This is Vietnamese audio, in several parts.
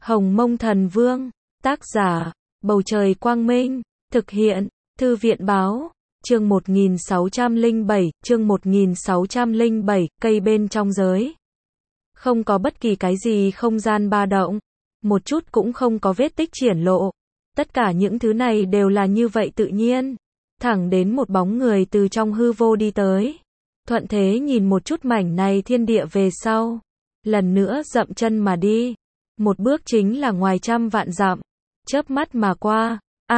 Hồng Mông Thần Vương, tác giả, Bầu Trời Quang Minh, thực hiện, Thư viện Báo, chương 1607, cây bên trong giới. Không có bất kỳ cái gì không gian ba động, một chút cũng không có vết tích triển lộ. Tất cả những thứ này đều là như vậy tự nhiên. Thẳng đến một bóng người từ trong hư vô đi tới. Thuận thế nhìn một chút mảnh này thiên địa về sau. Lần nữa dậm chân mà đi. Một bước chính là ngoài trăm vạn dặm. Chớp mắt mà qua.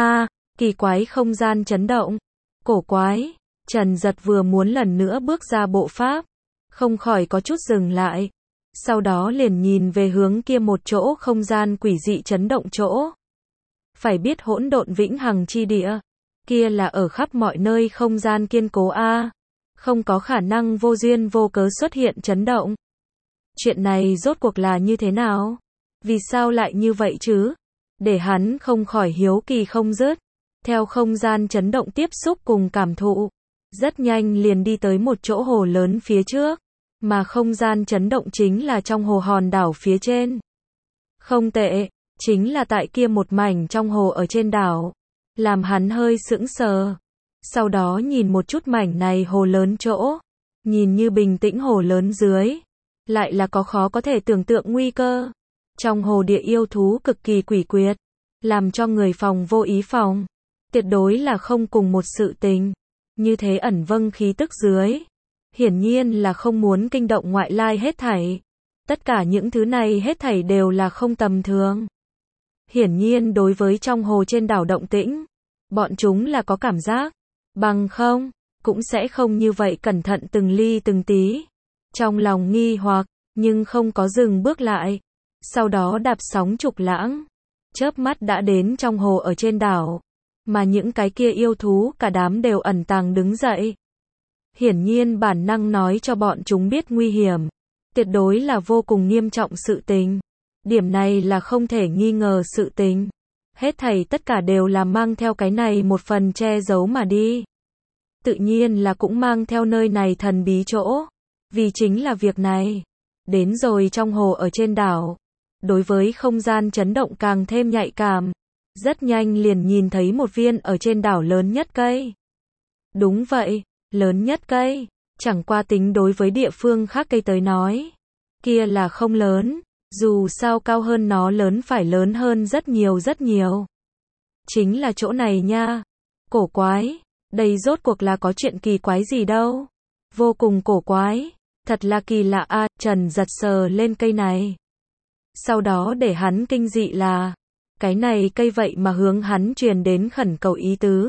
Kỳ quái không gian chấn động. Cổ quái. Trần Giật vừa muốn lần nữa bước ra bộ pháp. Không khỏi có chút dừng lại. Sau đó liền nhìn về hướng kia một chỗ không gian quỷ dị chấn động chỗ. Phải biết hỗn độn vĩnh hằng chi địa. Kia là ở khắp mọi nơi không gian kiên cố không có khả năng vô duyên vô cớ xuất hiện chấn động. Chuyện này rốt cuộc là như thế nào? Vì sao lại như vậy chứ? Để hắn không khỏi hiếu kỳ không dứt. Theo không gian chấn động tiếp xúc cùng cảm thụ. Rất nhanh liền đi tới một chỗ hồ lớn phía trước. Mà không gian chấn động chính là trong hồ hòn đảo phía trên. Không tệ, chính là tại kia một mảnh trong hồ ở trên đảo. Làm hắn hơi sững sờ. Sau đó nhìn một chút mảnh này hồ lớn chỗ. Nhìn như bình tĩnh hồ lớn dưới. Lại là có khó có thể tưởng tượng nguy cơ. Trong hồ địa yêu thú cực kỳ quỷ quyệt. Làm cho người phòng vô ý phòng. Tuyệt đối là không cùng một sự tình. Như thế ẩn vâng khí tức dưới. Hiển nhiên là không muốn kinh động ngoại lai hết thảy. Tất cả những thứ này hết thảy đều là không tầm thường. Hiển nhiên đối với trong hồ trên đảo động tĩnh. Bọn chúng là có cảm giác. Bằng không, cũng sẽ không như vậy cẩn thận từng ly từng tí. Trong lòng nghi hoặc, nhưng không có dừng bước lại. Sau đó đạp sóng trục lãng. Chớp mắt đã đến trong hồ ở trên đảo. Mà những cái kia yêu thú cả đám đều ẩn tàng đứng dậy. Hiển nhiên bản năng nói cho bọn chúng biết nguy hiểm. Tuyệt đối là vô cùng nghiêm trọng sự tình. Điểm này là không thể nghi ngờ sự tình. Hết thảy tất cả đều là mang theo cái này một phần che giấu mà đi. Tự nhiên là cũng mang theo nơi này thần bí chỗ. Vì chính là việc này. Đến rồi trong hồ ở trên đảo. Đối với không gian chấn động càng thêm nhạy cảm. Rất nhanh liền nhìn thấy một viên ở trên đảo lớn nhất cây. Đúng vậy, lớn nhất cây. Chẳng qua tính đối với địa phương khác cây tới nói. Kia là không lớn. Dù sao cao hơn nó lớn phải lớn hơn rất nhiều rất nhiều. Chính là chỗ này nha. Cổ quái. Đây rốt cuộc là có chuyện kỳ quái gì đâu. Vô cùng cổ quái. Thật là kỳ lạ Trần Giật sờ lên cây này. Sau đó để hắn kinh dị là. Cái này cây vậy mà hướng hắn truyền đến khẩn cầu ý tứ.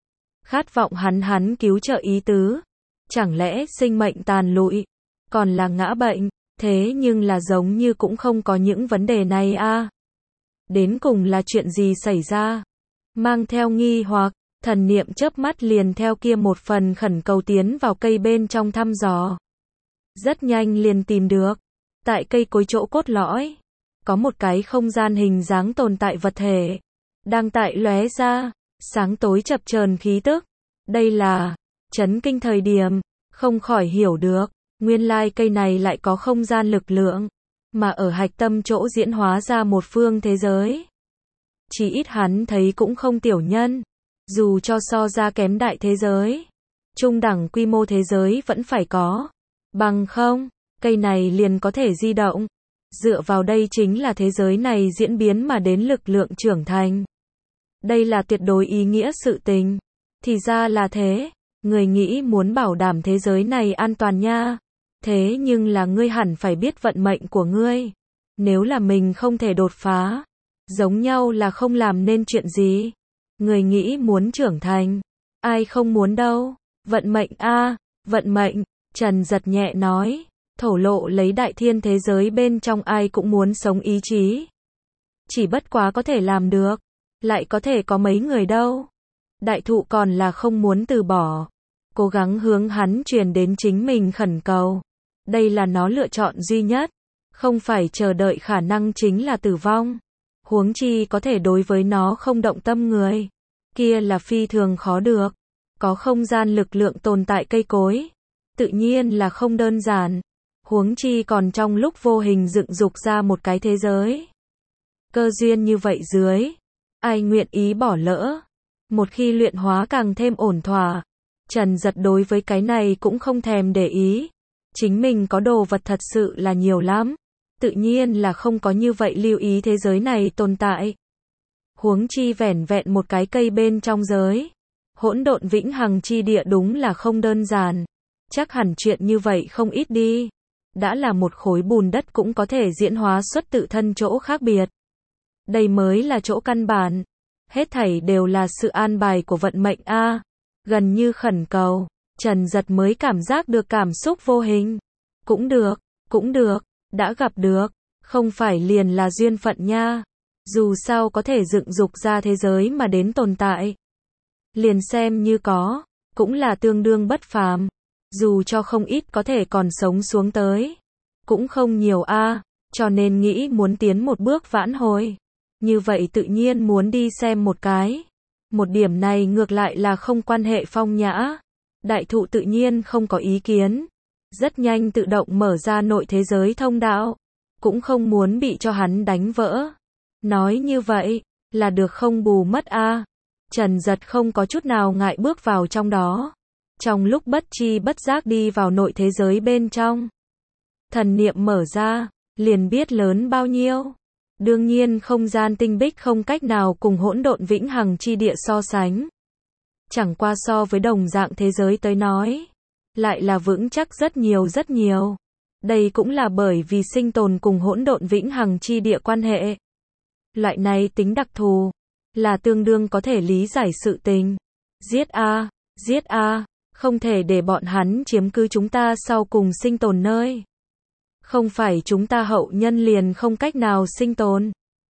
Khát vọng hắn cứu trợ ý tứ. Chẳng lẽ sinh mệnh tàn lụi. Còn là ngã bệnh. Thế nhưng là giống như cũng không có những vấn đề này Đến cùng là chuyện gì xảy ra? Mang theo nghi hoặc, thần niệm chớp mắt liền theo kia một phần khẩn cầu tiến vào cây bên trong thăm dò. Rất nhanh liền tìm được. Tại cây cối chỗ cốt lõi. Có một cái không gian hình dáng tồn tại vật thể. Đang tại lóe ra. Sáng tối chập chờn khí tức. Đây là chấn kinh thời điểm. Không khỏi hiểu được. Nguyên lai cây này lại có không gian lực lượng. Mà ở hạch tâm chỗ diễn hóa ra một phương thế giới. Chỉ ít hắn thấy cũng không tiểu nhân. Dù cho so ra kém đại thế giới. Trung đẳng quy mô thế giới vẫn phải có. Bằng không, cây này liền có thể di động. Dựa vào đây chính là thế giới này diễn biến mà đến lực lượng trưởng thành. Đây là tuyệt đối ý nghĩa sự tình. Thì ra là thế. Người nghĩ muốn bảo đảm thế giới này an toàn nha. Thế nhưng là ngươi hẳn phải biết vận mệnh của ngươi. Nếu là mình không thể đột phá. Giống nhau là không làm nên chuyện gì. Người nghĩ muốn trưởng thành. Ai không muốn đâu. Vận mệnh vận mệnh. Trần Giật nhẹ nói. Thổ lộ lấy đại thiên thế giới bên trong ai cũng muốn sống ý chí. Chỉ bất quá có thể làm được. Lại có thể có mấy người đâu. Đại thụ còn là không muốn từ bỏ. Cố gắng hướng hắn truyền đến chính mình khẩn cầu. Đây là nó lựa chọn duy nhất. Không phải chờ đợi khả năng chính là tử vong. Huống chi có thể đối với nó không động tâm người. Kia là phi thường khó được. Có không gian lực lượng tồn tại cây cối. Tự nhiên là không đơn giản. Huống chi còn trong lúc vô hình dựng dục ra một cái thế giới. Cơ duyên như vậy dưới, ai nguyện ý bỏ lỡ. Một khi luyện hóa càng thêm ổn thỏa, Trần Giật đối với cái này cũng không thèm để ý. Chính mình có đồ vật thật sự là nhiều lắm, tự nhiên là không có như vậy lưu ý thế giới này tồn tại. Huống chi vẻn vẹn một cái cây bên trong giới hỗn độn vĩnh hằng chi địa đúng là không đơn giản. Chắc hẳn chuyện như vậy không ít đi. Đã là một khối bùn đất cũng có thể diễn hóa xuất tự thân chỗ khác biệt. Đây mới là chỗ căn bản. Hết thảy đều là sự an bài của vận mệnh a. Gần như khẩn cầu, Trần Giật mới cảm giác được cảm xúc vô hình. Cũng được, đã gặp được, không phải liền là duyên phận nha. Dù sao có thể dựng dục ra thế giới mà đến tồn tại. Liền xem như có, cũng là tương đương bất phàm. Dù cho không ít có thể còn sống xuống tới, cũng không nhiều a, cho nên nghĩ muốn tiến một bước vãn hồi. Như vậy tự nhiên muốn đi xem một cái. Một điểm này ngược lại là không quan hệ phong nhã. Đại thụ tự nhiên không có ý kiến. Rất nhanh tự động mở ra nội thế giới thông đạo. Cũng không muốn bị cho hắn đánh vỡ. Nói như vậy, là được không bù mất a. Trần Giật không có chút nào ngại bước vào trong đó. Trong lúc bất chi bất giác đi vào nội thế giới bên trong. Thần niệm mở ra, liền biết lớn bao nhiêu. Đương nhiên không gian tinh bích không cách nào cùng hỗn độn vĩnh hằng chi địa so sánh. Chẳng qua so với đồng dạng thế giới tới nói, lại là vững chắc rất nhiều rất nhiều. Đây cũng là bởi vì sinh tồn cùng hỗn độn vĩnh hằng chi địa quan hệ. Loại này tính đặc thù, là tương đương có thể lý giải sự tình. Giết a, không thể để bọn hắn chiếm cứ chúng ta sau cùng sinh tồn nơi. Không phải chúng ta hậu nhân liền không cách nào sinh tồn.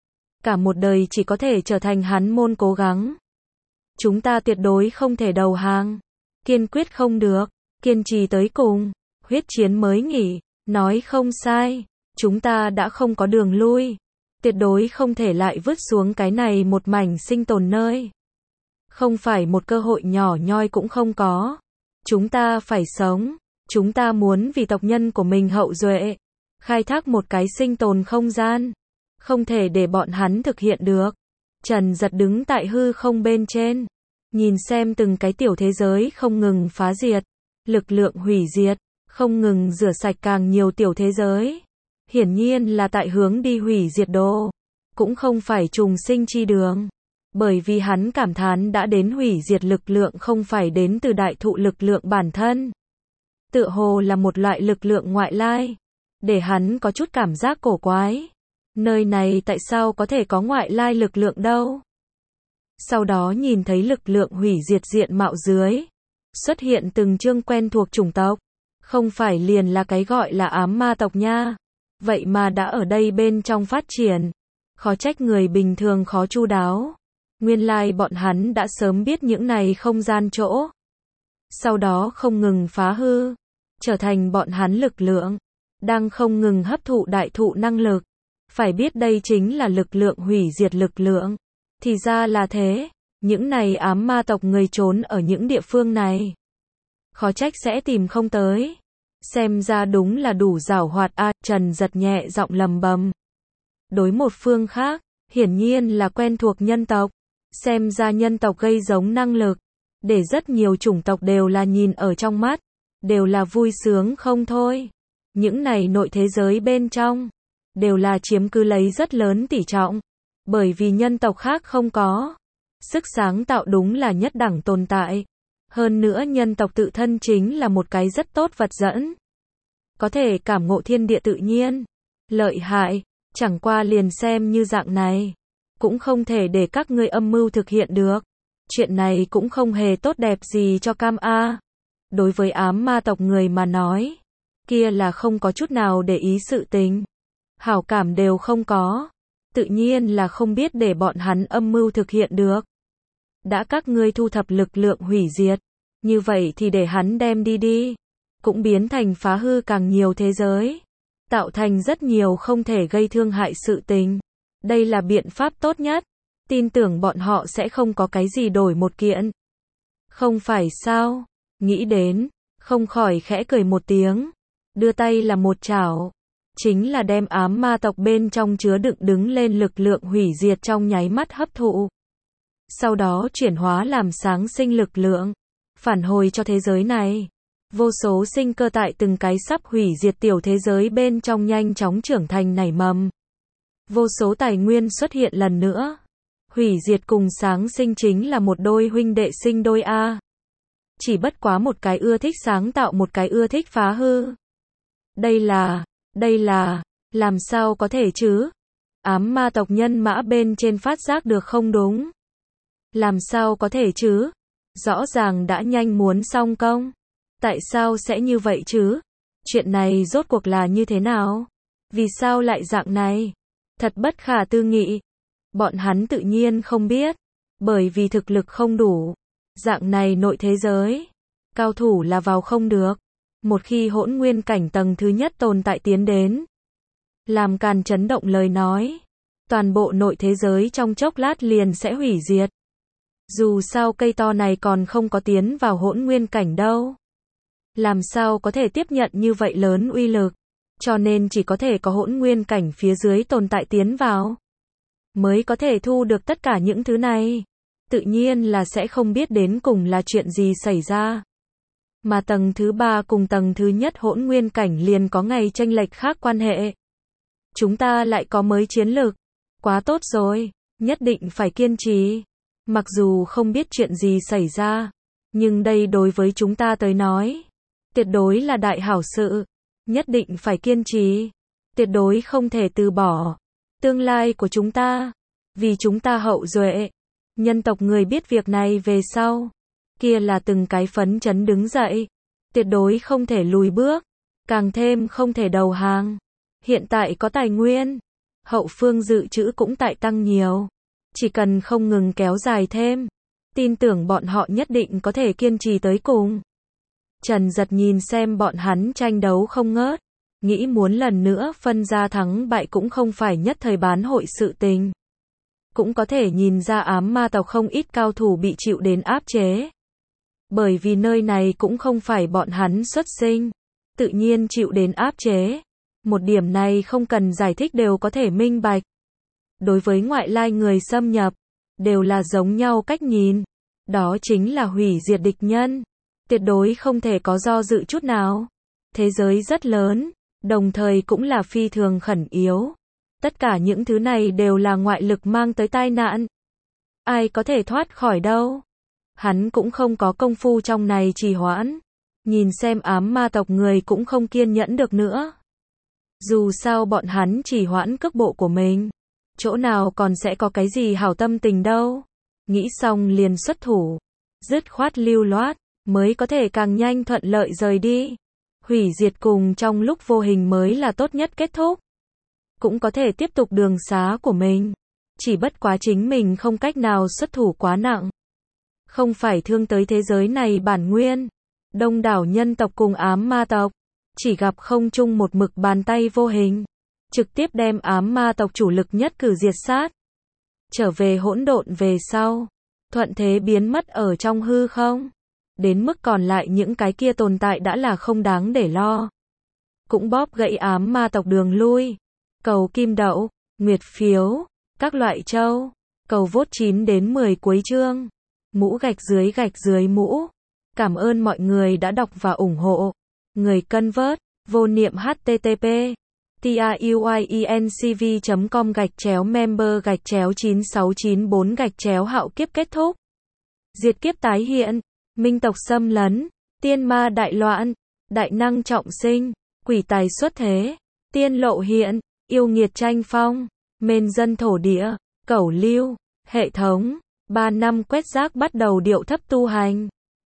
Cả một đời chỉ có thể trở thành hắn môn cố gắng. Chúng ta tuyệt đối không thể đầu hàng. Kiên quyết không được. Kiên trì tới cùng. Huyết chiến mới nghỉ. Nói không sai. Chúng ta đã không có đường lui. Tuyệt đối không thể lại vứt xuống cái này một mảnh sinh tồn nơi. Không phải một cơ hội nhỏ nhoi cũng không có. Chúng ta phải sống. Chúng ta muốn vì tộc nhân của mình hậu duệ khai thác một cái sinh tồn không gian. Không thể để bọn hắn thực hiện được. Trần Giật đứng tại hư không bên trên. Nhìn xem từng cái tiểu thế giới không ngừng phá diệt. Lực lượng hủy diệt. Không ngừng rửa sạch càng nhiều tiểu thế giới. Hiển nhiên là tại hướng đi hủy diệt đồ. Cũng không phải trùng sinh chi đường. Bởi vì hắn cảm thán đã đến hủy diệt lực lượng không phải đến từ đại thụ lực lượng bản thân. Tựa hồ là một loại lực lượng ngoại lai. Để hắn có chút cảm giác cổ quái. Nơi này tại sao có thể có ngoại lai lực lượng đâu? Sau đó nhìn thấy lực lượng hủy diệt diện mạo dưới. Xuất hiện từng chương quen thuộc chủng tộc. Không phải liền là cái gọi là ám ma tộc nha. Vậy mà đã ở đây bên trong phát triển. Khó trách người bình thường khó chu đáo. Nguyên lai bọn hắn đã sớm biết những này không gian chỗ. Sau đó không ngừng phá hư. Trở thành bọn hắn lực lượng. Đang không ngừng hấp thụ đại thụ năng lực. Phải biết đây chính là lực lượng hủy diệt lực lượng. Thì ra là thế. Những này ám ma tộc người trốn ở những địa phương này. Khó trách sẽ tìm không tới. Xem ra đúng là đủ giảo hoạt a. Trần Giật nhẹ giọng lầm bầm. Đối một phương khác, hiển nhiên là quen thuộc nhân tộc. Xem ra nhân tộc gây giống năng lực. Để rất nhiều chủng tộc đều là nhìn ở trong mắt. Đều là vui sướng không thôi. Những này nội thế giới bên trong. Đều là chiếm cứ lấy rất lớn tỷ trọng. Bởi vì nhân tộc khác không có. Sức sáng tạo đúng là nhất đẳng tồn tại. Hơn nữa nhân tộc tự thân chính là một cái rất tốt vật dẫn. Có thể cảm ngộ thiên địa tự nhiên. Lợi hại. Chẳng qua liền xem như dạng này. Cũng không thể để các ngươi âm mưu thực hiện được. Chuyện này cũng không hề tốt đẹp gì cho Cam A. Đối với ám ma tộc người mà nói. Kia là không có chút nào để ý sự tình. Hảo cảm đều không có. Tự nhiên là không biết để bọn hắn âm mưu thực hiện được. Đã các ngươi thu thập lực lượng hủy diệt. Như vậy thì để hắn đem đi đi. Cũng biến thành phá hư càng nhiều thế giới. Tạo thành rất nhiều không thể gây thương hại sự tình. Đây là biện pháp tốt nhất. Tin tưởng bọn họ sẽ không có cái gì đổi một kiện. Không phải sao? Nghĩ đến, không khỏi khẽ cười một tiếng. Đưa tay là một chảo. chính là đem ám ma tộc bên trong chứa đựng đứng lên lực lượng hủy diệt trong nháy mắt hấp thụ. Sau đó chuyển hóa làm sáng sinh lực lượng, phản hồi cho thế giới này. Vô số sinh cơ tại từng cái sắp hủy diệt tiểu thế giới bên trong nhanh chóng trưởng thành nảy mầm. Vô số tài nguyên xuất hiện lần nữa. Hủy diệt cùng sáng sinh chính là một đôi huynh đệ sinh đôi a. Chỉ bất quá một cái ưa thích sáng tạo, một cái ưa thích phá hư. Đây là, làm sao có thể chứ? Ám ma tộc nhân mã bên trên phát giác được không đúng. Làm sao có thể chứ? Rõ ràng đã nhanh muốn xong công. Tại sao sẽ như vậy chứ? Chuyện này rốt cuộc là như thế nào? Vì sao lại dạng này? Thật bất khả tư nghị. Bọn hắn tự nhiên không biết. Bởi vì thực lực không đủ. Dạng này nội thế giới. Cao thủ là vào không được. Một khi hỗn nguyên cảnh tầng thứ nhất tồn tại tiến đến. Làm càn chấn động lời nói. Toàn bộ nội thế giới trong chốc lát liền sẽ hủy diệt. Dù sao cây to này còn không có tiến vào hỗn nguyên cảnh đâu. Làm sao có thể tiếp nhận như vậy lớn uy lực. Cho nên chỉ có thể có hỗn nguyên cảnh phía dưới tồn tại tiến vào. Mới có thể thu được tất cả những thứ này. Tự nhiên là sẽ không biết đến cùng là chuyện gì xảy ra. Mà tầng thứ 3 cùng tầng thứ nhất hỗn nguyên cảnh liền có ngày chênh lệch khác quan hệ. Chúng ta lại có mới chiến lược. Quá tốt rồi, nhất định phải kiên trì. Mặc dù không biết chuyện gì xảy ra, nhưng đây đối với chúng ta tới nói, tuyệt đối là đại hảo sự. Nhất định phải kiên trì. Tuyệt đối không thể từ bỏ. Tương lai của chúng ta, vì chúng ta hậu duệ, nhân tộc người biết việc này về sau, kia là từng cái phấn chấn đứng dậy. Tuyệt đối không thể lùi bước, càng thêm không thể đầu hàng. Hiện tại có tài nguyên, hậu phương dự trữ cũng tại tăng nhiều. Chỉ cần không ngừng kéo dài thêm, tin tưởng bọn họ nhất định có thể kiên trì tới cùng. Trần Giật nhìn xem bọn hắn tranh đấu không ngớt, nghĩ muốn lần nữa phân ra thắng bại cũng không phải nhất thời bán hội sự tình. Cũng có thể nhìn ra ám ma tộc không ít cao thủ bị chịu đến áp chế. Bởi vì nơi này cũng không phải bọn hắn xuất sinh, tự nhiên chịu đến áp chế. Một điểm này không cần giải thích đều có thể minh bạch. Đối với ngoại lai người xâm nhập, đều là giống nhau cách nhìn. Đó chính là hủy diệt địch nhân. Tuyệt đối không thể có do dự chút nào. Thế giới rất lớn, đồng thời cũng là phi thường khẩn yếu. Tất cả những thứ này đều là ngoại lực mang tới tai nạn. Ai có thể thoát khỏi đâu? Hắn cũng không có công phu trong này trì hoãn. Nhìn xem ám ma tộc người cũng không kiên nhẫn được nữa. Dù sao bọn hắn trì hoãn cước bộ của mình. Chỗ nào còn sẽ có cái gì hảo tâm tình đâu. Nghĩ xong liền xuất thủ. Dứt khoát lưu loát, mới có thể càng nhanh thuận lợi rời đi. Hủy diệt cùng trong lúc vô hình mới là tốt nhất kết thúc. Cũng có thể tiếp tục đường xá của mình. Chỉ bất quá chính mình không cách nào xuất thủ quá nặng. Không phải thương tới thế giới này bản nguyên. Đông đảo nhân tộc cùng ám ma tộc. Chỉ gặp không chung một mực bàn tay vô hình. Trực tiếp đem ám ma tộc chủ lực nhất cử diệt sát. Trở về hỗn độn về sau. Thuận thế biến mất ở trong hư không. Đến mức còn lại những cái kia tồn tại đã là không đáng để lo. Cũng bóp gãy ám ma tộc đường lui. Cầu kim đậu, nguyệt phiếu, các loại châu. Cầu vote 9 đến 10 cuối chương. Mũ gạch dưới mũ. Cảm ơn mọi người đã đọc và ủng hộ. Người cân vớt, vô niệm http tiuyencv.com/member/9694 hạo kiếp kết thúc. Diệt kiếp tái hiện, minh tộc xâm lấn, tiên ma đại loạn, đại năng trọng sinh, quỷ tài xuất thế, tiên lộ hiện, yêu nghiệt tranh phong, mên dân thổ địa, cẩu lưu, hệ thống, 3 năm quét rác bắt đầu điệu thấp tu hành.